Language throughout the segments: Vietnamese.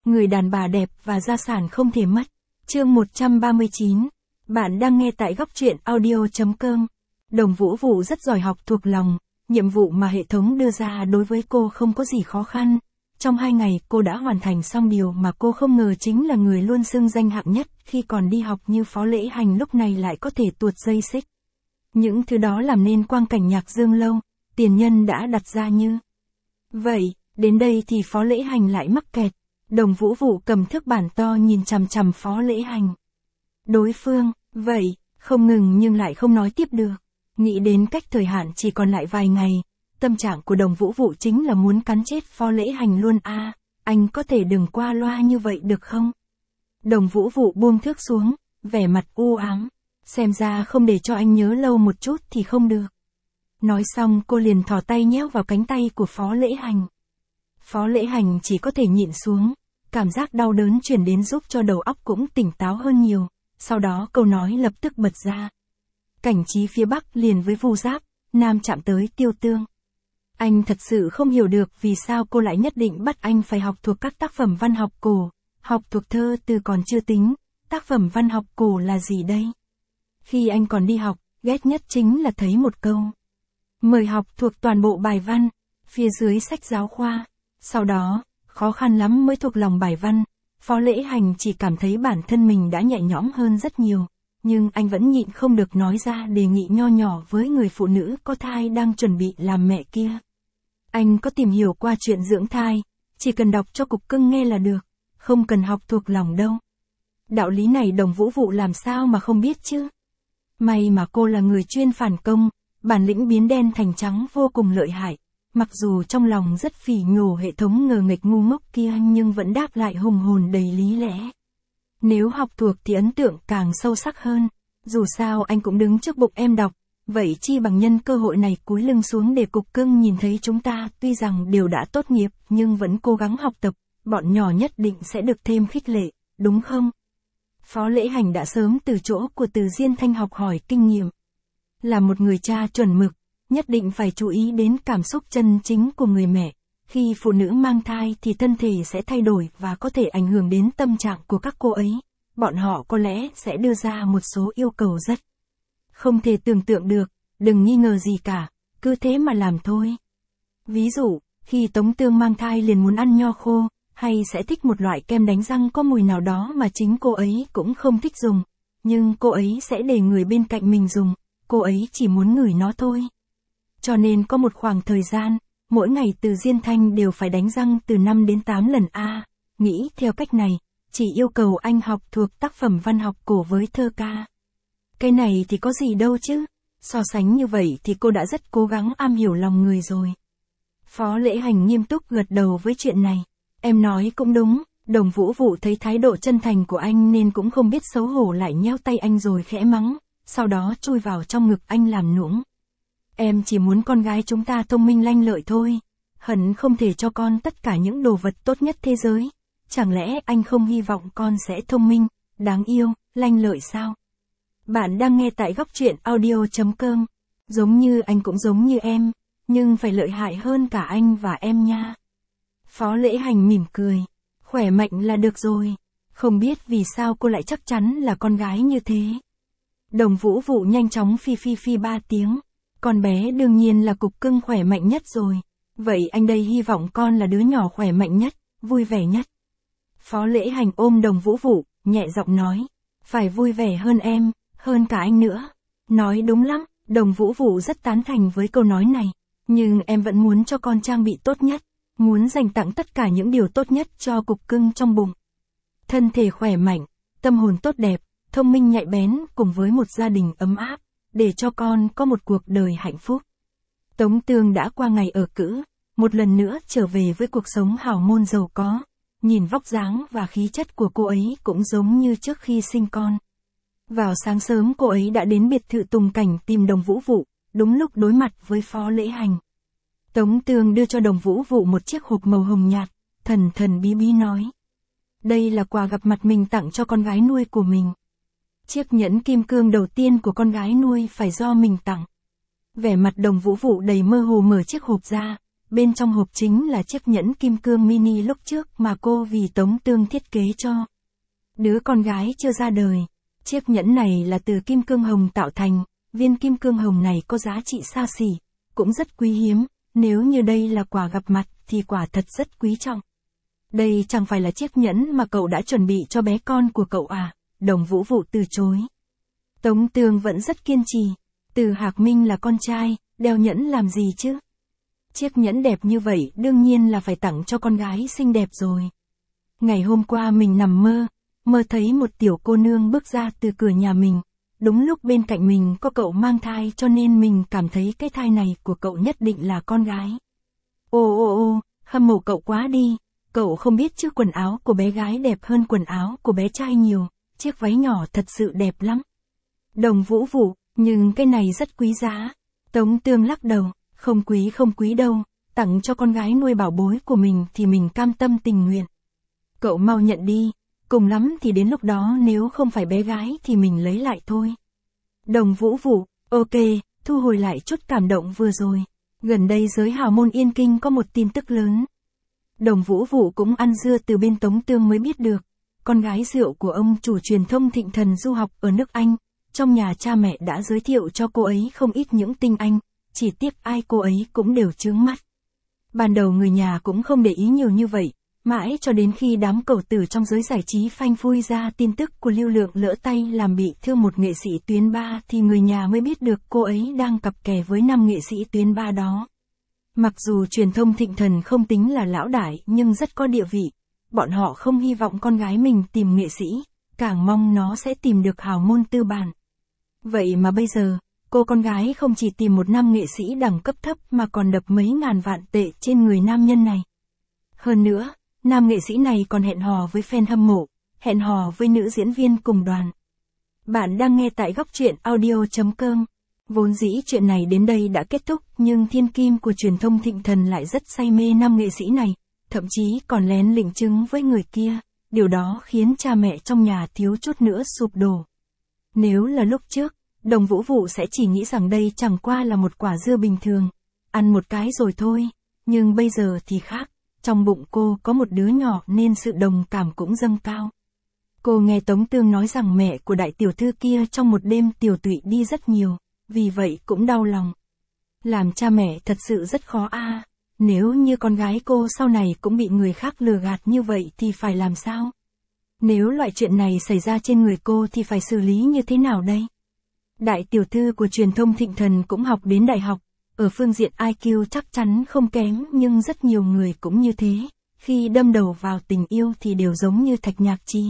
người đàn bà đẹp và gia sản không thể mất. Chương 139. Bạn đang nghe tại góc truyện audio.com. Đồng Vũ Vũ rất giỏi học thuộc lòng, nhiệm vụ mà hệ thống đưa ra đối với cô không có gì khó khăn. Trong 2 ngày cô đã hoàn thành xong điều mà cô không ngờ chính là người luôn xưng danh hạng nhất khi còn đi học như Phó Lễ Hành lúc này lại có thể tuột dây xích. Những thứ đó làm nên quang cảnh Nhạc Dương Lâu, tiền nhân đã đặt ra như vậy. Đến đây thì Phó Lễ Hành lại mắc kẹt. Đồng Vũ Vũ cầm thước bản to nhìn chằm chằm Phó Lễ Hành. Đối phương, vậy, không ngừng nhưng lại không nói tiếp được. Nghĩ đến cách thời hạn chỉ còn lại vài ngày, tâm trạng của Đồng Vũ Vũ chính là muốn cắn chết Phó Lễ Hành luôn a. Anh có thể đừng qua loa như vậy được không? Đồng Vũ Vũ buông thước xuống, vẻ mặt u ám. Xem ra không để cho anh nhớ lâu một chút thì không được. Nói xong cô liền thò tay nhéo vào cánh tay của Phó Lễ Hành. Phó Lễ Hành chỉ có thể nhịn xuống, cảm giác đau đớn truyền đến giúp cho đầu óc cũng tỉnh táo hơn nhiều, sau đó câu nói lập tức bật ra. Cảnh trí phía Bắc liền với Vu Giáp, Nam chạm tới Tiêu Tương. Anh thật sự không hiểu được vì sao cô lại nhất định bắt anh phải học thuộc các tác phẩm văn học cổ, học thuộc thơ từ còn chưa tính, tác phẩm văn học cổ là gì đây? Khi anh còn đi học, ghét nhất chính là thấy một câu. Mời học thuộc toàn bộ bài văn, phía dưới sách giáo khoa. Sau đó, khó khăn lắm mới thuộc lòng bài văn, Phó Lễ Hành chỉ cảm thấy bản thân mình đã nhẹ nhõm hơn rất nhiều, nhưng anh vẫn nhịn không được nói ra đề nghị nho nhỏ với người phụ nữ có thai đang chuẩn bị làm mẹ kia. Anh có tìm hiểu qua chuyện dưỡng thai, chỉ cần đọc cho cục cưng nghe là được, không cần học thuộc lòng đâu. Đạo lý này Đồng Vũ Vũ làm sao mà không biết chứ? May mà cô là người chuyên phản công, bản lĩnh biến đen thành trắng vô cùng lợi hại. Mặc dù trong lòng rất phỉ nhổ hệ thống ngờ nghệch ngu ngốc kia nhưng vẫn đáp lại hùng hồn đầy lý lẽ. Nếu học thuộc thì ấn tượng càng sâu sắc hơn, dù sao anh cũng đứng trước bụng em đọc, vậy chi bằng nhân cơ hội này cúi lưng xuống để cục cưng nhìn thấy chúng ta tuy rằng đều đã tốt nghiệp nhưng vẫn cố gắng học tập, bọn nhỏ nhất định sẽ được thêm khích lệ, đúng không? Phó Lễ Hành đã sớm từ chỗ của Từ Diên Thanh học hỏi kinh nghiệm. Là một người cha chuẩn mực, nhất định phải chú ý đến cảm xúc chân chính của người mẹ. Khi phụ nữ mang thai thì thân thể sẽ thay đổi và có thể ảnh hưởng đến tâm trạng của các cô ấy. Bọn họ có lẽ sẽ đưa ra một số yêu cầu rất không thể tưởng tượng được, đừng nghi ngờ gì cả, cứ thế mà làm thôi. Ví dụ, khi Tống Tương mang thai liền muốn ăn nho khô, hay sẽ thích một loại kem đánh răng có mùi nào đó mà chính cô ấy cũng không thích dùng. Nhưng cô ấy sẽ để người bên cạnh mình dùng, cô ấy chỉ muốn ngửi nó thôi. Cho nên có một khoảng thời gian, mỗi ngày Từ Diên Thanh đều phải đánh răng từ 5 đến 8 lần a. Nghĩ theo cách này, chỉ yêu cầu anh học thuộc tác phẩm văn học cổ với thơ ca. Cái này thì có gì đâu chứ, so sánh như vậy thì cô đã rất cố gắng am hiểu lòng người rồi. Phó Lễ Hành nghiêm túc gật đầu với chuyện này. Em nói cũng đúng, Đồng Vũ Vũ thấy thái độ chân thành của anh nên cũng không biết xấu hổ lại nheo tay anh rồi khẽ mắng, sau đó chui vào trong ngực anh làm nũng. Em chỉ muốn con gái chúng ta thông minh lanh lợi thôi, hẳn không thể cho con tất cả những đồ vật tốt nhất thế giới. Chẳng lẽ anh không hy vọng con sẽ thông minh, đáng yêu, lanh lợi sao? Bạn đang nghe tại góc truyện audio.com. Giống như anh cũng giống như em, nhưng phải lợi hại hơn cả anh và em nha. Phó Lễ Hành mỉm cười. Khỏe mạnh là được rồi. Không biết vì sao cô lại chắc chắn là con gái như thế. Đồng Vũ Vũ nhanh chóng phi 3 tiếng. Con bé đương nhiên là cục cưng khỏe mạnh nhất rồi. Vậy anh đây hy vọng con là đứa nhỏ khỏe mạnh nhất, vui vẻ nhất. Phó Lễ Hành ôm Đồng Vũ Vũ, nhẹ giọng nói. Phải vui vẻ hơn em, hơn cả anh nữa. Nói đúng lắm, Đồng Vũ Vũ rất tán thành với câu nói này. Nhưng em vẫn muốn cho con trang bị tốt nhất. Muốn dành tặng tất cả những điều tốt nhất cho cục cưng trong bụng. Thân thể khỏe mạnh, tâm hồn tốt đẹp, thông minh nhạy bén cùng với một gia đình ấm áp, để cho con có một cuộc đời hạnh phúc. Tống Tương đã qua ngày ở cữ, một lần nữa trở về với cuộc sống hào môn giàu có. Nhìn vóc dáng và khí chất của cô ấy cũng giống như trước khi sinh con. Vào sáng sớm cô ấy đã đến biệt thự Tùng Cảnh tìm Đồng Vũ Vũ, đúng lúc đối mặt với Phó Lễ Hành. Tống Tương đưa cho Đồng Vũ Vũ một chiếc hộp màu hồng nhạt, thần bí bí nói. Đây là quà gặp mặt mình tặng cho con gái nuôi của mình. Chiếc nhẫn kim cương đầu tiên của con gái nuôi phải do mình tặng. Vẻ mặt Đồng Vũ Vũ đầy mơ hồ mở chiếc hộp ra, bên trong hộp chính là chiếc nhẫn kim cương mini lúc trước mà cô vì Tống Tương thiết kế cho đứa con gái chưa ra đời. Chiếc nhẫn này là từ kim cương hồng tạo thành, viên kim cương hồng này có giá trị xa xỉ, cũng rất quý hiếm, nếu như đây là quà gặp mặt thì quả thật rất quý trọng. Đây chẳng phải là chiếc nhẫn mà cậu đã chuẩn bị cho bé con của cậu à? Đồng Vũ Vụ từ chối. Tống Tương vẫn rất kiên trì. Từ Hạc Minh là con trai, đeo nhẫn làm gì chứ? Chiếc nhẫn đẹp như vậy đương nhiên là phải tặng cho con gái xinh đẹp rồi. Ngày hôm qua mình nằm mơ thấy một tiểu cô nương bước ra từ cửa nhà mình. Đúng lúc bên cạnh mình có cậu mang thai cho nên mình cảm thấy cái thai này của cậu nhất định là con gái. Ô, hâm mộ cậu quá đi. Cậu không biết chứ quần áo của bé gái đẹp hơn quần áo của bé trai nhiều, chiếc váy nhỏ thật sự đẹp lắm. Đồng Vũ Vụ, nhưng cái này rất quý giá. Tống Tương lắc đầu, không quý đâu, tặng cho con gái nuôi bảo bối của mình thì mình cam tâm tình nguyện. Cậu mau nhận đi, cùng lắm thì đến lúc đó nếu không phải bé gái thì mình lấy lại thôi. Đồng Vũ Vụ, ok, thu hồi lại chút cảm động vừa rồi. Gần đây giới hào môn Yên Kinh có một tin tức lớn. Đồng Vũ Vụ cũng ăn dưa từ bên Tống Tương mới biết được. Con gái rượu của ông chủ truyền thông Thịnh Thần du học ở nước Anh. Trong nhà cha mẹ đã giới thiệu cho cô ấy không ít những tinh anh, chỉ tiếc ai cô ấy cũng đều chướng mắt. Ban đầu người nhà cũng không để ý nhiều như vậy, mãi cho đến khi đám cẩu tử trong giới giải trí phanh phui ra tin tức của Lưu Lượng lỡ tay làm bị thương một nghệ sĩ tuyến 3 thì người nhà mới biết được cô ấy đang cặp kè với 5 nghệ sĩ tuyến 3 đó. Mặc dù truyền thông Thịnh Thần không tính là lão đại nhưng rất có địa vị, bọn họ không hy vọng con gái mình tìm nghệ sĩ, càng mong nó sẽ tìm được hào môn tư bản. Vậy mà bây giờ, cô con gái không chỉ tìm một nam nghệ sĩ đẳng cấp thấp mà còn đập mấy ngàn vạn tệ trên người nam nhân này. Hơn nữa, nam nghệ sĩ này còn hẹn hò với fan hâm mộ, hẹn hò với nữ diễn viên cùng đoàn. Bạn đang nghe tại góc truyện audio.com. Vốn dĩ chuyện này đến đây đã kết thúc nhưng thiên kim của truyền thông Thịnh Thần lại rất say mê nam nghệ sĩ này, thậm chí còn lén lỉnh chứng với người kia, điều đó khiến cha mẹ trong nhà thiếu chút nữa sụp đổ. Nếu là lúc trước, Đồng Vũ Vụ sẽ chỉ nghĩ rằng đây chẳng qua là một quả dưa bình thường, ăn một cái rồi thôi, nhưng bây giờ thì khác, trong bụng cô có một đứa nhỏ nên sự đồng cảm cũng dâng cao. Cô nghe Tống Tương nói rằng mẹ của đại tiểu thư kia trong một đêm tiều tụy đi rất nhiều, vì vậy cũng đau lòng. Làm cha mẹ thật sự rất khó a. Nếu như con gái cô sau này cũng bị người khác lừa gạt như vậy thì phải làm sao? Nếu loại chuyện này xảy ra trên người cô thì phải xử lý như thế nào đây? Đại tiểu thư của truyền thông Thịnh Thần cũng học đến đại học, ở phương diện IQ chắc chắn không kém nhưng rất nhiều người cũng như thế, khi đâm đầu vào tình yêu thì đều giống như Thạch Nhạc Chí.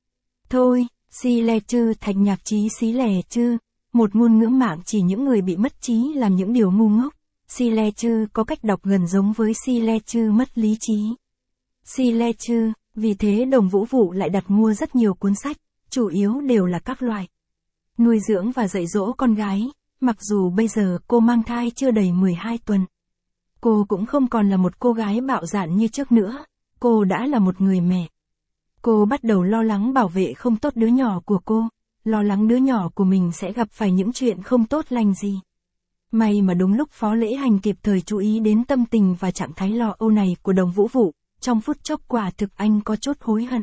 Thôi, xí lè chư Thạch Nhạc Chí xí lè chư, một ngôn ngữ mạng chỉ những người bị mất trí làm những điều ngu ngốc. Xí lè chư có cách đọc gần giống với xí lè chư mất lý trí. Xí lè chư, vì thế Đồng Vũ Vụ lại đặt mua rất nhiều cuốn sách, chủ yếu đều là các loại nuôi dưỡng và dạy dỗ con gái, mặc dù bây giờ cô mang thai chưa đầy 12 tuần. Cô cũng không còn là một cô gái bạo dạn như trước nữa, cô đã là một người mẹ. Cô bắt đầu lo lắng bảo vệ không tốt đứa nhỏ của cô, lo lắng đứa nhỏ của mình sẽ gặp phải những chuyện không tốt lành gì. May mà đúng lúc Phó Lễ Hành kịp thời chú ý đến tâm tình và trạng thái lo âu này của Đồng Vũ Vụ, trong phút chốc quả thực anh có chút hối hận.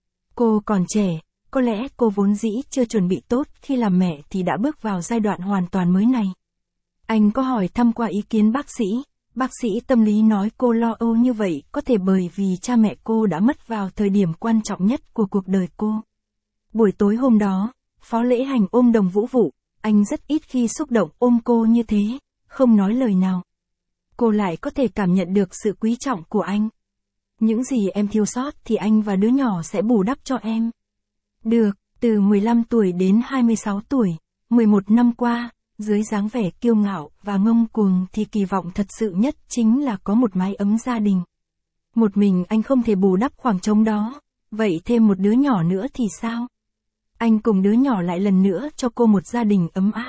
Cô còn trẻ, có lẽ cô vốn dĩ chưa chuẩn bị tốt khi làm mẹ thì đã bước vào giai đoạn hoàn toàn mới này. Anh có hỏi thăm qua ý kiến bác sĩ tâm lý nói cô lo âu như vậy có thể bởi vì cha mẹ cô đã mất vào thời điểm quan trọng nhất của cuộc đời cô. Buổi tối hôm đó, Phó Lễ Hành ôm Đồng Vũ Vụ, anh rất ít khi xúc động ôm cô như thế, không nói lời nào. Cô lại có thể cảm nhận được sự quý trọng của anh. Những gì em thiếu sót thì anh và đứa nhỏ sẽ bù đắp cho em. Được, từ 15 tuổi đến 26 tuổi, 11 năm qua, dưới dáng vẻ kiêu ngạo và ngông cuồng thì kỳ vọng thật sự nhất chính là có một mái ấm gia đình. Một mình anh không thể bù đắp khoảng trống đó, vậy thêm một đứa nhỏ nữa thì sao? Anh cùng đứa nhỏ lại lần nữa cho cô một gia đình ấm áp.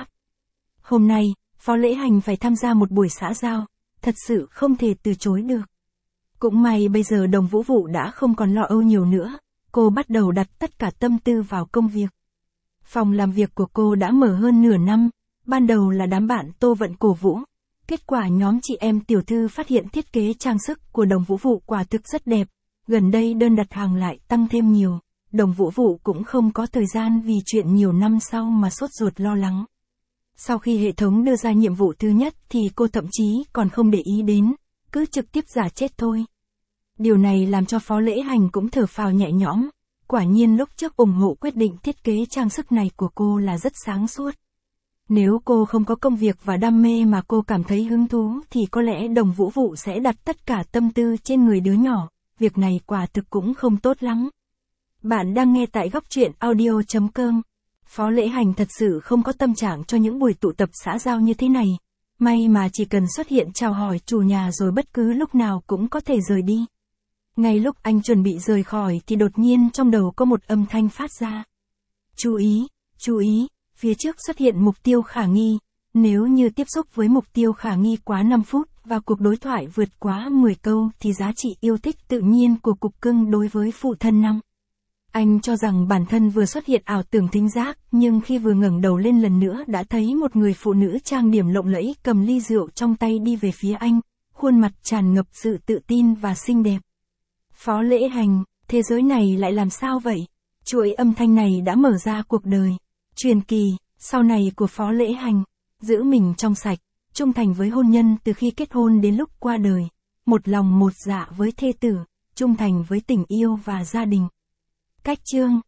Hôm nay, Phó Lễ Hành phải tham gia một buổi xã giao, thật sự không thể từ chối được. Cũng may bây giờ Đồng Vũ Vụ đã không còn lo âu nhiều nữa, cô bắt đầu đặt tất cả tâm tư vào công việc. Phòng làm việc của cô đã mở hơn nửa năm, ban đầu là đám bạn Tô Vận cổ vũ, Kết quả nhóm chị em tiểu thư phát hiện thiết kế trang sức của Đồng Vũ Vụ quả thực rất đẹp. Gần đây đơn đặt hàng lại tăng thêm nhiều. Đồng Vũ Vụ cũng không có thời gian vì chuyện nhiều năm sau mà sốt ruột lo lắng. Sau khi hệ thống đưa ra nhiệm vụ thứ nhất thì cô thậm chí còn không để ý đến, cứ trực tiếp giả chết thôi. Điều này làm cho Phó Lễ Hành cũng thở phào nhẹ nhõm. Quả nhiên lúc trước ủng hộ quyết định thiết kế trang sức này của cô là rất sáng suốt. Nếu cô không có công việc và đam mê mà cô cảm thấy hứng thú thì có lẽ Đồng Vũ Vụ sẽ đặt tất cả tâm tư trên người đứa nhỏ. Việc này quả thực cũng không tốt lắm. Bạn đang nghe tại góc truyện audio.com. Phó Lễ Hành thật sự không có tâm trạng cho những buổi tụ tập xã giao như thế này. May mà chỉ cần xuất hiện chào hỏi chủ nhà rồi bất cứ lúc nào cũng có thể rời đi. Ngay lúc anh chuẩn bị rời khỏi thì đột nhiên trong đầu có một âm thanh phát ra. Chú ý, phía trước xuất hiện mục tiêu khả nghi. Nếu như tiếp xúc với mục tiêu khả nghi quá 5 phút và cuộc đối thoại vượt quá 10 câu thì giá trị yêu thích tự nhiên của cục cưng đối với phụ thân 5. Anh cho rằng bản thân vừa xuất hiện ảo tưởng thính giác, nhưng khi vừa ngẩng đầu lên lần nữa đã thấy một người phụ nữ trang điểm lộng lẫy cầm ly rượu trong tay đi về phía anh, khuôn mặt tràn ngập sự tự tin và xinh đẹp. Phó Lễ Hành, thế giới này lại làm sao vậy? Chuỗi âm thanh này đã mở ra cuộc đời truyền kỳ sau này của Phó Lễ Hành, giữ mình trong sạch, trung thành với hôn nhân từ khi kết hôn đến lúc qua đời, một lòng một dạ với thê tử, trung thành với tình yêu và gia đình. Cách chương